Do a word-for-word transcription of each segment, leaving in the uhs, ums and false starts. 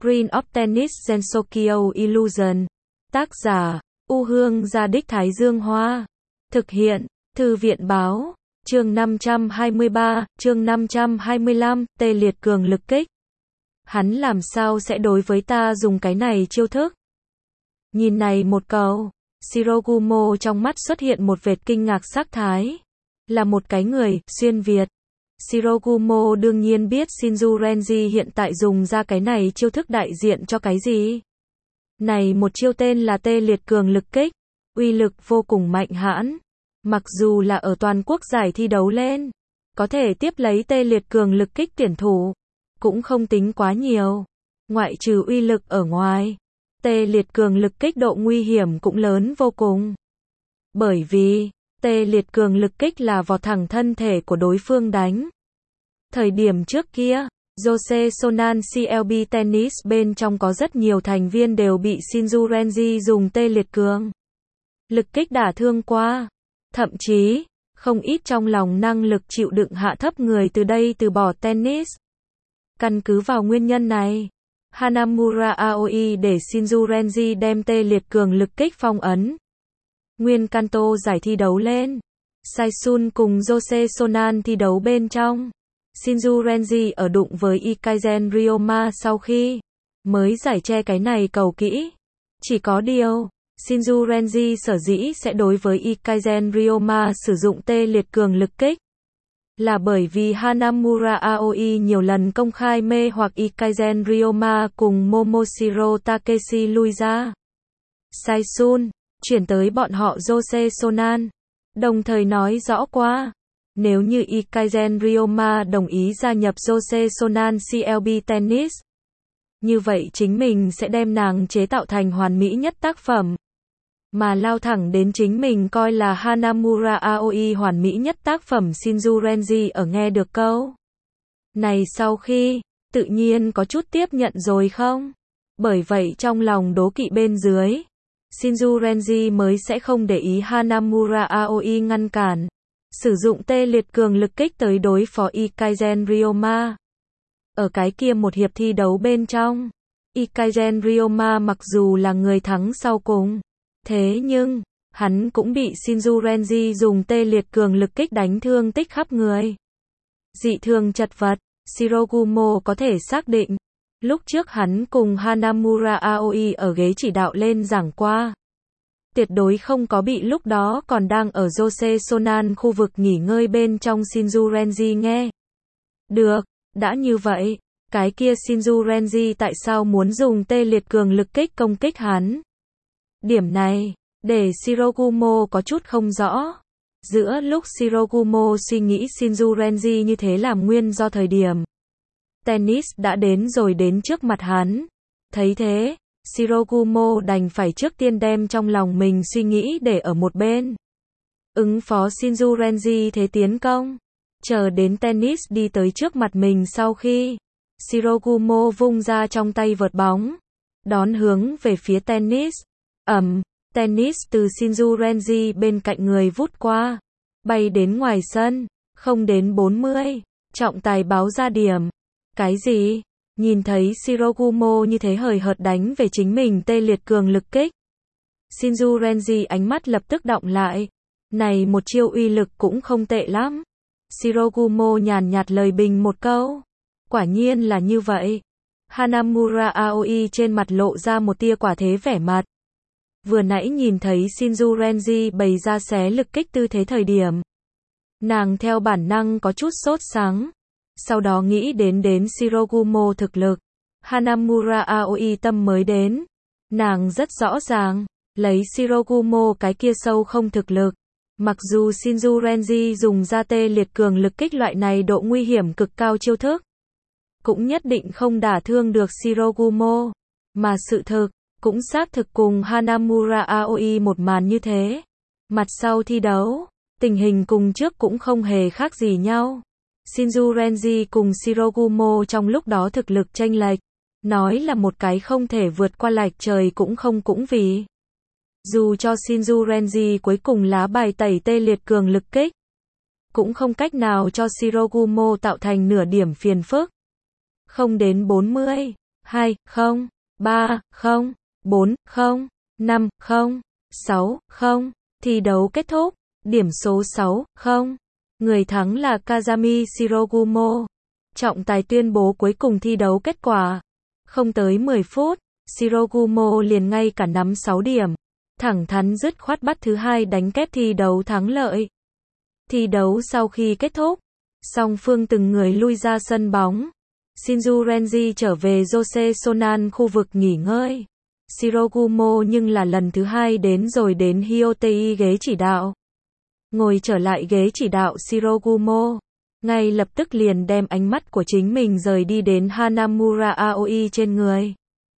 Green of Tennis Gensokyo Illusion. Tác giả, U Hương Gia Đích Thái Dương Hoa. Thực hiện, Thư viện Báo. Chương năm trăm hai mươi ba, chương năm trăm hai mươi lăm, tê liệt cường lực kích. Hắn làm sao sẽ đối với ta dùng cái này chiêu thức? Nhìn này một câu, Shirogumo trong mắt xuất hiện một vệt kinh ngạc sắc thái. Là một cái người, xuyên Việt. Shirogumo đương nhiên biết Shinju Renji hiện tại dùng ra cái này chiêu thức đại diện cho cái gì. Này một chiêu tên là tê liệt cường lực kích, uy lực vô cùng mạnh hãn. Mặc dù là ở toàn quốc giải thi đấu lên, có thể tiếp lấy tê liệt cường lực kích tuyển thủ, cũng không tính quá nhiều. Ngoại trừ uy lực ở ngoài, tê liệt cường lực kích độ nguy hiểm cũng lớn vô cùng. Bởi vì, tê liệt cường lực kích là vọt thẳng thân thể của đối phương đánh. Thời điểm trước kia, Jose Sonan xê lờ bê Tennis bên trong có rất nhiều thành viên đều bị Shinju Renji dùng tê liệt cường lực kích đả thương qua. Thậm chí, không ít trong lòng năng lực chịu đựng hạ thấp người từ đây từ bỏ tennis. Căn cứ vào nguyên nhân này, Hanamura Aoi để Shinju Renji đem tê liệt cường lực kích phong ấn. Nguyên Kanto giải thi đấu lên, Saisun cùng Jose Sonan thi đấu bên trong. Shinju Renji ở đụng với Ikaizen Ryoma sau khi mới giải che cái này cầu kỹ. Chỉ có điều, Shinju Renji sở dĩ sẽ đối với Ikaizen Ryoma sử dụng tê liệt cường lực kích, là bởi vì Hanamura Aoi nhiều lần công khai mê hoặc Ikaizen Ryoma cùng Momoshiro Takeshi lui ra. Saisun chuyển tới bọn họ Jose Sonan, đồng thời nói rõ qua, nếu như Ikaizen Ryoma đồng ý gia nhập Jose Sonan xê lờ bê Tennis, như vậy chính mình sẽ đem nàng chế tạo thành hoàn mỹ nhất tác phẩm, mà lao thẳng đến chính mình coi là Hanamura Aoi hoàn mỹ nhất tác phẩm. Shinju Renji ở nghe được câu này sau khi, tự nhiên có chút tiếp nhận rồi không? Bởi vậy trong lòng đố kỵ bên dưới, Shinju Renji mới sẽ không để ý Hanamura Aoi ngăn cản, sử dụng tê liệt cường lực kích tới đối phó Ikaizen Ryoma. Ở cái kia một hiệp thi đấu bên trong, Ikaizen Ryoma mặc dù là người thắng sau cùng, thế nhưng, hắn cũng bị Shinju Renji dùng tê liệt cường lực kích đánh thương tích khắp người. Dị thường chật vật, Shirogumo có thể xác định, lúc trước hắn cùng Hanamura Aoi ở ghế chỉ đạo lên giảng qua. Tuyệt đối không có bị lúc đó còn đang ở Jose Sonan khu vực nghỉ ngơi bên trong Shinju Renji nghe. Được, đã như vậy, cái kia Shinju Renji tại sao muốn dùng tê liệt cường lực kích công kích hắn? Điểm này, để Shirogumo có chút không rõ. Giữa lúc Shirogumo suy nghĩ Shinju Renji như thế làm nguyên do thời điểm tennis đã đến rồi đến trước mặt hắn. Thấy thế, Shirogumo đành phải trước tiên đem trong lòng mình suy nghĩ để ở một bên. Ứng phó Shinju Renji thế tiến công. Chờ đến tennis đi tới trước mặt mình sau khi, Shirogumo vung ra trong tay vợt bóng, đón hướng về phía tennis. Ầm, tennis từ Shinju Renji bên cạnh người vút qua, bay đến ngoài sân, không đến bốn mươi, trọng tài báo ra điểm. Cái gì? Nhìn thấy Shirogumo như thế hời hợt đánh về chính mình tê liệt cường lực kích, Shinju Renji ánh mắt lập tức đọng lại. Này một chiêu uy lực cũng không tệ lắm. Shirogumo nhàn nhạt lời bình một câu. Quả nhiên là như vậy. Hanamura Aoi trên mặt lộ ra một tia quả thế vẻ mặt. Vừa nãy nhìn thấy Shinju Renji bày ra xé lực kích tư thế thời điểm, nàng theo bản năng có chút sốt sắng. Sau đó nghĩ đến đến Shirogumo thực lực, Hanamura Aoi tâm mới đến. Nàng rất rõ ràng, lấy Shirogumo cái kia sâu không thực lực, mặc dù Shinju Renji dùng ra tê liệt cường lực kích loại này độ nguy hiểm cực cao chiêu thức, cũng nhất định không đả thương được Shirogumo. Mà sự thực, cũng xác thực cùng Hanamura Aoi một màn như thế. Mặt sau thi đấu, tình hình cùng trước cũng không hề khác gì nhau. Shinju Renji cùng Shirogumo trong lúc đó thực lực chênh lệch, nói là một cái không thể vượt qua lệch trời cũng không cũng vì. Dù cho Shinju Renji cuối cùng lá bài tẩy tê liệt cường lực kích, cũng không cách nào cho Shirogumo tạo thành nửa điểm phiền phức. Không đến bốn mươi, hai không, ba không, bốn không, năm không, sáu không. Thi đấu kết thúc, điểm số sáu không. Người thắng là Kazami Shirogumo. Trọng tài tuyên bố cuối cùng thi đấu kết quả. Không tới mười phút, Shirogumo liền ngay cả nắm sáu điểm. Thẳng thắn dứt khoát bắt thứ hai đánh kép thi đấu thắng lợi. Thi đấu sau khi kết thúc, song phương từng người lui ra sân bóng. Shinju Renji trở về Jose Sonan khu vực nghỉ ngơi. Shirogumo nhưng là lần thứ hai đến rồi đến Hyotei ghế chỉ đạo. Ngồi trở lại ghế chỉ đạo Shirogumo, ngay lập tức liền đem ánh mắt của chính mình rời đi đến Hanamura Aoi trên người.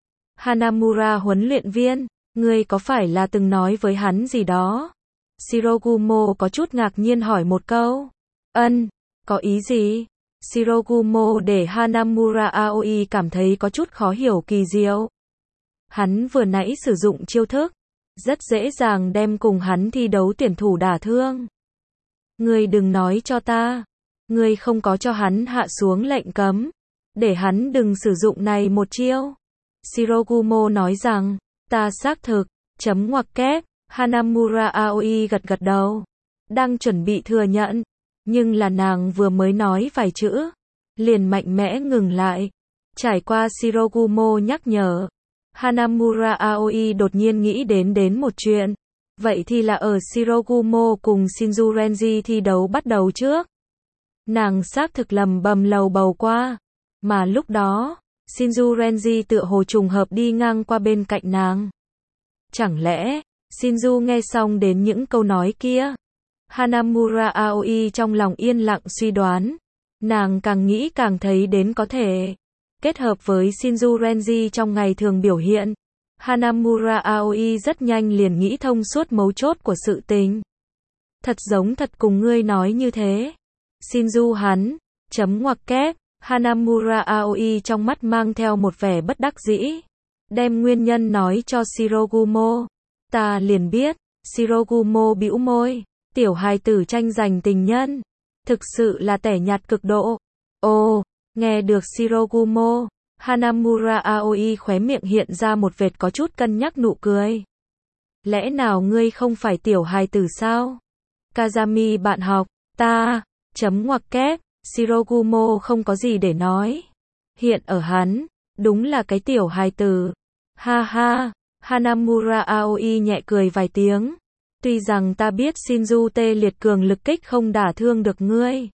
Hanamura huấn luyện viên, ngươi có phải là từng nói với hắn gì đó? Shirogumo có chút ngạc nhiên hỏi một câu. Ân, có ý gì? Shirogumo để Hanamura Aoi cảm thấy có chút khó hiểu kỳ diệu. Hắn vừa nãy sử dụng chiêu thức, rất dễ dàng đem cùng hắn thi đấu tuyển thủ đả thương. Ngươi đừng nói cho ta, ngươi không có cho hắn hạ xuống lệnh cấm, để hắn đừng sử dụng này một chiêu. Shirogumo nói rằng, ta xác thực, chấm ngoặc kép. Hanamura Aoi gật gật đầu, đang chuẩn bị thừa nhận, nhưng là nàng vừa mới nói vài chữ, liền mạnh mẽ ngừng lại. Trải qua Shirogumo nhắc nhở, Hanamura Aoi đột nhiên nghĩ đến đến một chuyện. Vậy thì là ở Shirogumo cùng Shinju Renji thi đấu bắt đầu trước. Nàng xác thực lầm bầm lầu bầu qua, mà lúc đó, Shinju Renji tựa hồ trùng hợp đi ngang qua bên cạnh nàng. Chẳng lẽ, Shinju nghe xong đến những câu nói kia? Hanamura Aoi trong lòng yên lặng suy đoán. Nàng càng nghĩ càng thấy đến có thể. Kết hợp với Shinju Renji trong ngày thường biểu hiện, Hanamura Aoi rất nhanh liền nghĩ thông suốt mấu chốt của sự tình. Thật giống thật cùng ngươi nói như thế. Shinju hắn, chấm ngoặc kép, Hanamura Aoi trong mắt mang theo một vẻ bất đắc dĩ. Đem nguyên nhân nói cho Shirogumo. Ta liền biết, Shirogumo bĩu môi, tiểu hài tử tranh giành tình nhân. Thực sự là tẻ nhạt cực độ. Ồ, nghe được Shirogumo, Hanamura Aoi khóe miệng hiện ra một vệt có chút cân nhắc nụ cười. Lẽ nào ngươi không phải tiểu hài tử sao? Kazami bạn học, ta, chấm ngoặc kép, Shirogumo không có gì để nói. Hiện ở hắn, đúng là cái tiểu hài tử. Ha ha, Hanamura Aoi nhẹ cười vài tiếng. Tuy rằng ta biết Shinju tê liệt cường lực kích không đả thương được ngươi.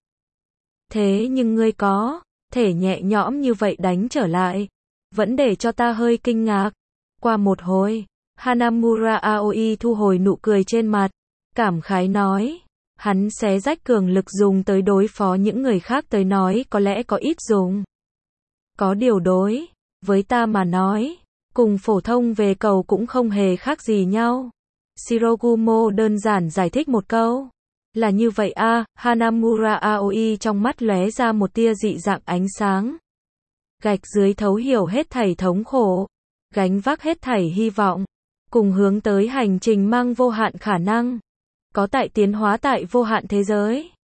Thế nhưng ngươi có thể nhẹ nhõm như vậy đánh trở lại, vẫn để cho ta hơi kinh ngạc. Qua một hồi, Hanamura Aoi thu hồi nụ cười trên mặt, cảm khái nói, hắn xé rách cường lực dùng tới đối phó những người khác tới nói có lẽ có ít dùng. Có điều đối với ta mà nói, cùng phổ thông về cầu cũng không hề khác gì nhau. Shirogumo đơn giản giải thích một câu. Là như vậy a, à, Hanamura Aoi trong mắt lóe ra một tia dị dạng ánh sáng. Gạch dưới thấu hiểu hết thảy thống khổ, gánh vác hết thảy hy vọng, cùng hướng tới hành trình mang vô hạn khả năng, có tại tiến hóa tại vô hạn thế giới.